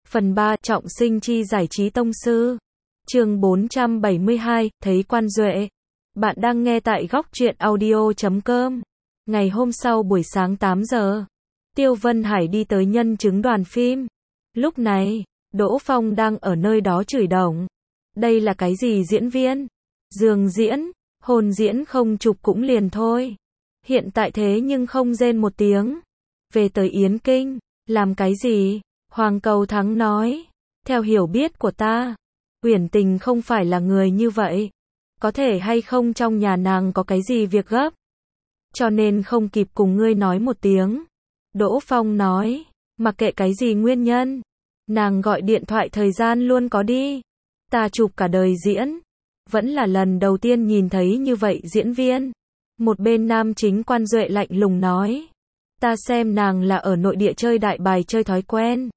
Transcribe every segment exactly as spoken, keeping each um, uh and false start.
Phần ba, trọng sinh chi giải trí tông sư. Chương bốn trăm bảy mươi hai, thấy Quan Duệ. Bạn đang nghe tại góc truyện audio chấm com. Ngày hôm sau buổi sáng tám giờ, Tiêu Vân Hải đi tới nhân chứng đoàn phim. Lúc này, Đỗ Phong đang ở nơi đó chửi đồng. Đây là cái gì diễn viên? Giường diễn, hồn diễn không chụp cũng liền thôi. Hiện tại thế nhưng không rên một tiếng. Về tới Yến Kinh, làm cái gì? Hoàng Cầu Thắng nói, theo hiểu biết của ta, Uyển Tình không phải là người như vậy. Có thể hay không trong nhà nàng có cái gì việc gấp, cho nên không kịp cùng ngươi nói một tiếng. Đỗ Phong nói, mặc kệ cái gì nguyên nhân, nàng gọi điện thoại thời gian luôn có đi. Ta chụp cả đời diễn, vẫn là lần đầu tiên nhìn thấy như vậy diễn viên. Một bên nam chính Quan Duệ lạnh lùng nói, ta xem nàng là ở nội địa chơi đại bài chơi thói quen.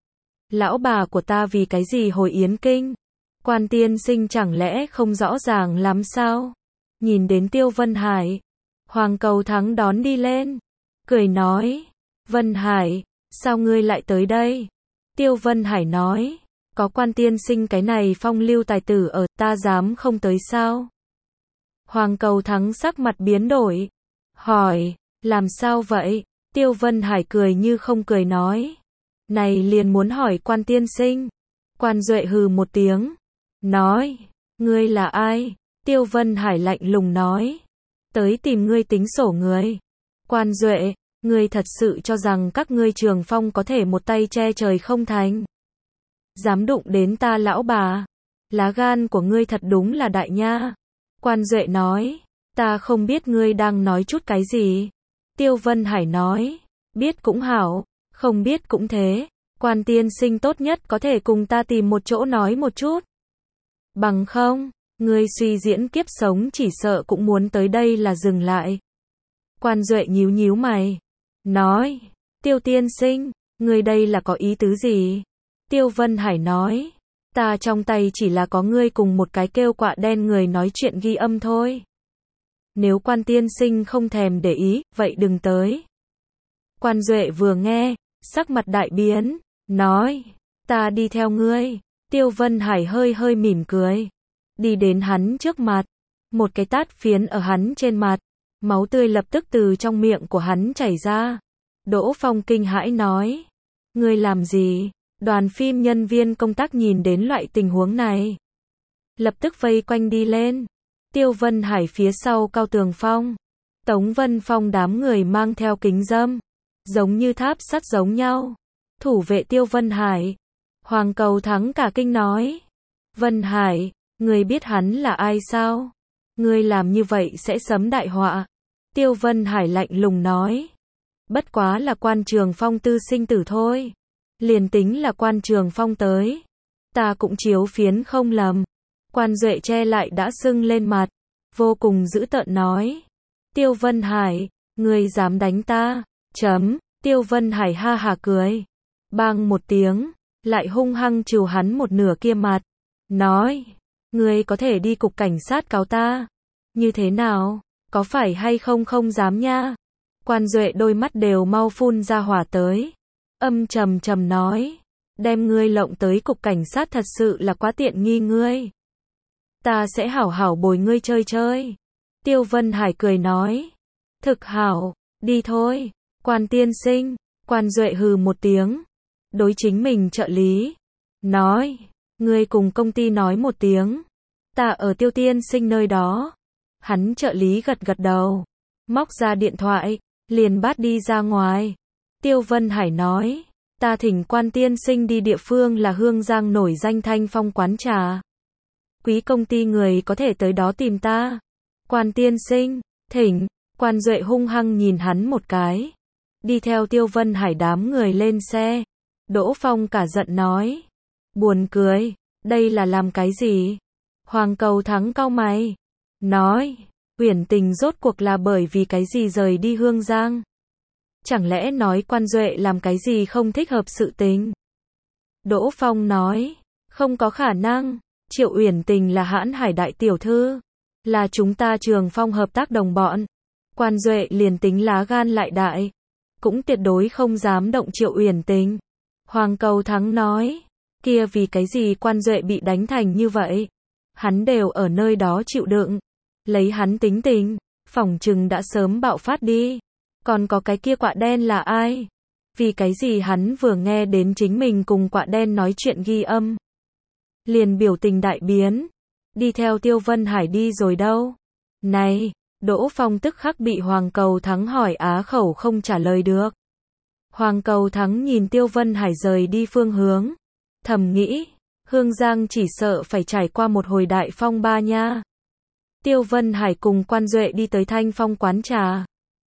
Lão bà của ta vì cái gì hồi Yến Kinh? Quan tiên sinh chẳng lẽ không rõ ràng lắm sao? Nhìn đến Tiêu Vân Hải, Hoàng Cầu Thắng đón đi lên, cười nói, Vân Hải, sao ngươi lại tới đây? Tiêu Vân Hải nói, có Quan tiên sinh cái này phong lưu tài tử ở, ta dám không tới sao? Hoàng Cầu Thắng sắc mặt biến đổi, hỏi, làm sao vậy? Tiêu Vân Hải cười như không cười nói, này liền muốn hỏi Quan tiên sinh. Quan Duệ hừ một tiếng, nói, ngươi là ai? Tiêu Vân Hải lạnh lùng nói, tới tìm ngươi tính sổ người. Quan Duệ, ngươi thật sự cho rằng các ngươi Trường Phong có thể một tay che trời không thành? Dám đụng đến ta lão bà, lá gan của ngươi thật đúng là đại nha. Quan Duệ nói, ta không biết ngươi đang nói chút cái gì. Tiêu Vân Hải nói, biết cũng hảo, không biết cũng thế. Quan tiên sinh tốt nhất có thể cùng ta tìm một chỗ nói một chút. Bằng không, ngươi suy diễn kiếp sống chỉ sợ cũng muốn tới đây là dừng lại. Quan Duệ nhíu nhíu mày, nói, Tiêu tiên sinh, ngươi đây là có ý tứ gì? Tiêu Vân Hải nói, ta trong tay chỉ là có ngươi cùng một cái kêu quạ đen người nói chuyện ghi âm thôi. Nếu Quan tiên sinh không thèm để ý, vậy đừng tới. Quan Duệ vừa nghe, sắc mặt đại biến, nói, ta đi theo ngươi. Tiêu Vân Hải hơi hơi mỉm cười, đi đến hắn trước mặt, một cái tát phiến ở hắn trên mặt, máu tươi lập tức từ trong miệng của hắn chảy ra. Đỗ Phong kinh hãi nói, ngươi làm gì? Đoàn phim nhân viên công tác nhìn đến loại tình huống này, lập tức vây quanh đi lên. Tiêu Vân Hải phía sau Cao Tường Phong, Tống Vân Phong đám người mang theo kính râm, giống như tháp sắt giống nhau, thủ vệ Tiêu Vân Hải. Hoàng Cầu Thắng cả kinh nói, Vân Hải, ngươi biết hắn là ai sao? Ngươi làm như vậy sẽ sấm đại họa. Tiêu Vân Hải lạnh lùng nói, bất quá là Quan Trường Phong tư sinh tử thôi. Liền tính là Quan Trường Phong tới, ta cũng chiếu phiến không lầm. Quan Duệ che lại đã sưng lên mặt, vô cùng dữ tợn nói, Tiêu Vân Hải, ngươi dám đánh ta? Chấm. Tiêu Vân Hải ha hà cười, bang một tiếng, lại hung hăng trừ hắn một nửa kia mặt, nói, ngươi có thể đi cục cảnh sát cáo ta. Như thế nào, có phải hay không không dám nha? Quan Duệ đôi mắt đều mau phun ra hỏa tới, âm trầm trầm nói, đem ngươi lộng tới cục cảnh sát thật sự là quá tiện nghi ngươi. Ta sẽ hảo hảo bồi ngươi chơi chơi. Tiêu Vân Hải cười nói, thực hảo, đi thôi. Quan tiên sinh. Quan Duệ hừ một tiếng, đối chính mình trợ lý, nói, ngươi cùng công ty nói một tiếng, ta ở Tiêu tiên sinh nơi đó. Hắn trợ lý gật gật đầu, móc ra điện thoại, liền bắt đi ra ngoài. Tiêu Vân Hải nói, ta thỉnh Quan tiên sinh đi địa phương là Hương Giang nổi danh Thanh Phong quán trà. Quý công ty người có thể tới đó tìm ta. Quan tiên sinh, thỉnh. Quan Duệ hung hăng nhìn hắn một cái, đi theo Tiêu Vân Hải đám người lên xe. Đỗ Phong cả giận nói, buồn cười, đây là làm cái gì? Hoàng Cầu Thắng cau mày, nói, Uyển Tình rốt cuộc là bởi vì cái gì rời đi Hương Giang? Chẳng lẽ nói Quan Duệ làm cái gì không thích hợp sự tình? Đỗ Phong nói, không có khả năng, Triệu Uyển Tình là Hãn Hải đại tiểu thư, là chúng ta Trường Phong hợp tác đồng bọn. Quan Duệ liền tính lá gan lại đại, cũng tuyệt đối không dám động Triệu Uyển Tình. Hoàng Cầu Thắng nói, kia vì cái gì Quan Duệ bị đánh thành như vậy? Hắn đều ở nơi đó chịu đựng. Lấy hắn tính tình, phỏng chừng đã sớm bạo phát đi. Còn có cái kia quạ đen là ai? Vì cái gì hắn vừa nghe đến chính mình cùng quạ đen nói chuyện ghi âm, liền biểu tình đại biến, đi theo Tiêu Vân Hải đi rồi đâu? Này, Đỗ Phong tức khắc bị Hoàng Cầu Thắng hỏi á khẩu không trả lời được. Hoàng Cầu Thắng nhìn Tiêu Vân Hải rời đi phương hướng, thầm nghĩ, Hương Giang chỉ sợ phải trải qua một hồi đại phong ba nha. Tiêu Vân Hải cùng Quan Duệ đi tới Thanh Phong quán trà,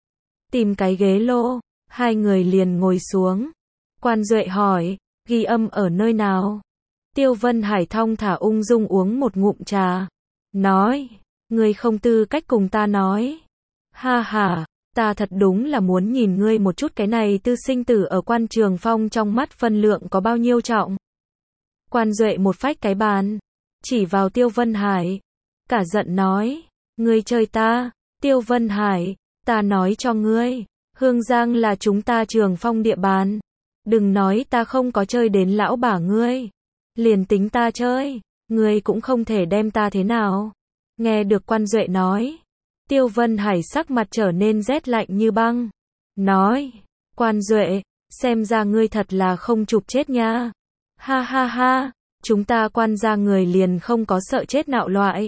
tìm cái ghế lô, hai người liền ngồi xuống. Quan Duệ hỏi, ghi âm ở nơi nào? Tiêu Vân Hải thong thả ung dung uống một ngụm trà, nói, ngươi không tư cách cùng ta nói. Ha ha, ta thật đúng là muốn nhìn ngươi một chút cái này tư sinh tử ở Quan Trường Phong trong mắt phân lượng có bao nhiêu trọng. Quan Duệ một phách cái bàn, chỉ vào Tiêu Vân Hải, cả giận nói, ngươi chơi ta. Tiêu Vân Hải, ta nói cho ngươi, Hương Giang là chúng ta Trường Phong địa bàn. Đừng nói ta không có chơi đến lão bà ngươi. Liền tính ta chơi, ngươi cũng không thể đem ta thế nào. Nghe được Quan Duệ nói, Tiêu Vân Hải sắc mặt trở nên rét lạnh như băng. Nói, Quan Duệ, xem ra ngươi thật là không chụp chết nha. Ha ha ha, chúng ta Quan gia người liền không có sợ chết nạo loại.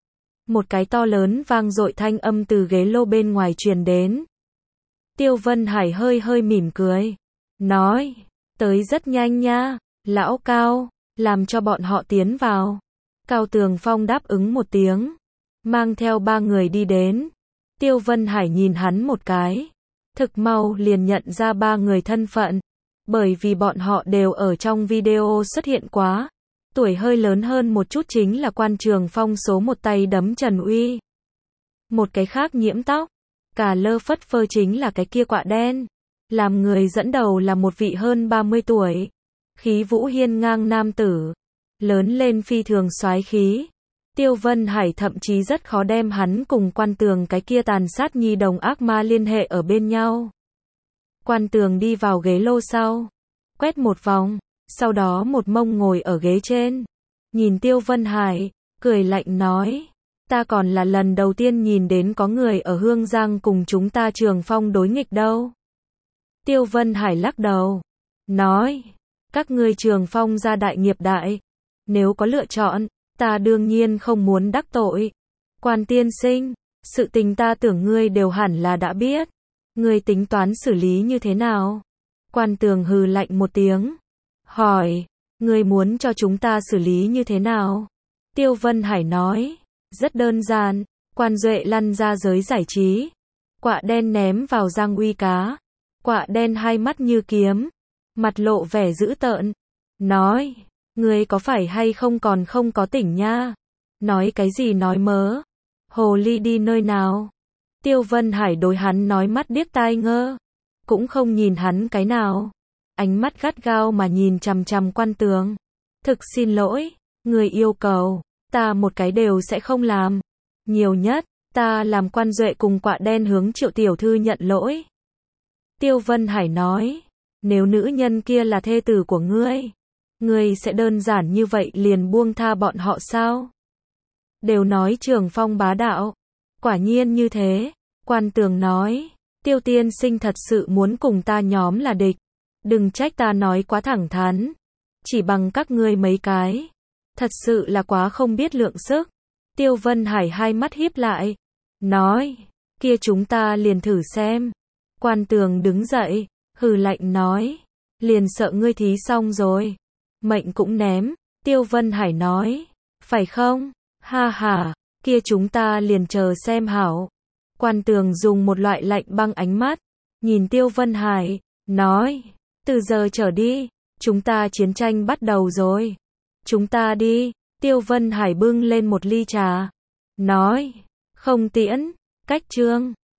Một cái to lớn vang dội thanh âm từ ghế lô bên ngoài truyền đến. Tiêu Vân Hải hơi hơi mỉm cười, nói, tới rất nhanh nha, lão Cao, làm cho bọn họ tiến vào. Cao Tường Phong đáp ứng một tiếng, mang theo ba người đi đến. Tiêu Vân Hải nhìn hắn một cái, thực mau liền nhận ra ba người thân phận, bởi vì bọn họ đều ở trong video xuất hiện quá. Tuổi hơi lớn hơn một chút chính là Quan Trường Phong số một tay đấm Trần Uy. Một cái khác nhiễm tóc, cả lơ phất phơ chính là cái kia quạ đen. Làm người dẫn đầu là một vị hơn ba mươi tuổi, khí vũ hiên ngang nam tử, lớn lên phi thường soái khí. Tiêu Vân Hải thậm chí rất khó đem hắn cùng Quan Tường cái kia tàn sát nhi đồng ác ma liên hệ ở bên nhau. Quan Tường đi vào ghế lô sau, quét một vòng, sau đó một mông ngồi ở ghế trên, nhìn Tiêu Vân Hải, cười lạnh nói, ta còn là lần đầu tiên nhìn đến có người ở Hương Giang cùng chúng ta Trường Phong đối nghịch đâu. Tiêu Vân Hải lắc đầu, nói, các ngươi Trường Phong gia đại nghiệp đại, nếu có lựa chọn, ta đương nhiên không muốn đắc tội. Quan tiên sinh, sự tình ta tưởng ngươi đều hẳn là đã biết, ngươi tính toán xử lý như thế nào? Quan Tường hừ lạnh một tiếng, hỏi, ngươi muốn cho chúng ta xử lý như thế nào? Tiêu Vân Hải nói, rất đơn giản, Quan Duệ lăn ra giới giải trí, quạ đen ném vào giang uy cá, quạ đen hai mắt như kiếm, mặt lộ vẻ dữ tợn, nói, ngươi có phải hay không còn không có tỉnh nha? Nói cái gì nói mớ? Hồ ly đi nơi nào? Tiêu Vân Hải đối hắn nói mắt điếc tai ngơ, cũng không nhìn hắn cái nào, ánh mắt gắt gao mà nhìn chằm chằm Quan Tường. Thực xin lỗi, người yêu cầu, ta một cái đều sẽ không làm. Nhiều nhất, ta làm Quan Duệ cùng quạ đen hướng Triệu tiểu thư nhận lỗi. Tiêu Vân Hải nói, nếu nữ nhân kia là thê tử của ngươi, ngươi sẽ đơn giản như vậy liền buông tha bọn họ sao? Đều nói Trường Phong bá đạo, quả nhiên như thế. Quan Tường nói, Tiêu tiên sinh thật sự muốn cùng ta nhóm là địch, đừng trách ta nói quá thẳng thắn, chỉ bằng các ngươi mấy cái, thật sự là quá không biết lượng sức. Tiêu Vân Hải hai mắt híp lại, nói, kia chúng ta liền thử xem. Quan Tường đứng dậy, hừ lạnh nói, liền sợ ngươi thí xong rồi, mệnh cũng ném. Tiêu Vân Hải nói, phải không? Ha ha, kia chúng ta liền chờ xem hảo. Quan Tường dùng một loại lạnh băng ánh mắt, nhìn Tiêu Vân Hải, nói, từ giờ trở đi, chúng ta chiến tranh bắt đầu rồi. Chúng ta đi. Tiêu Vân Hải bưng lên một ly trà, nói, không tiễn, cách trương.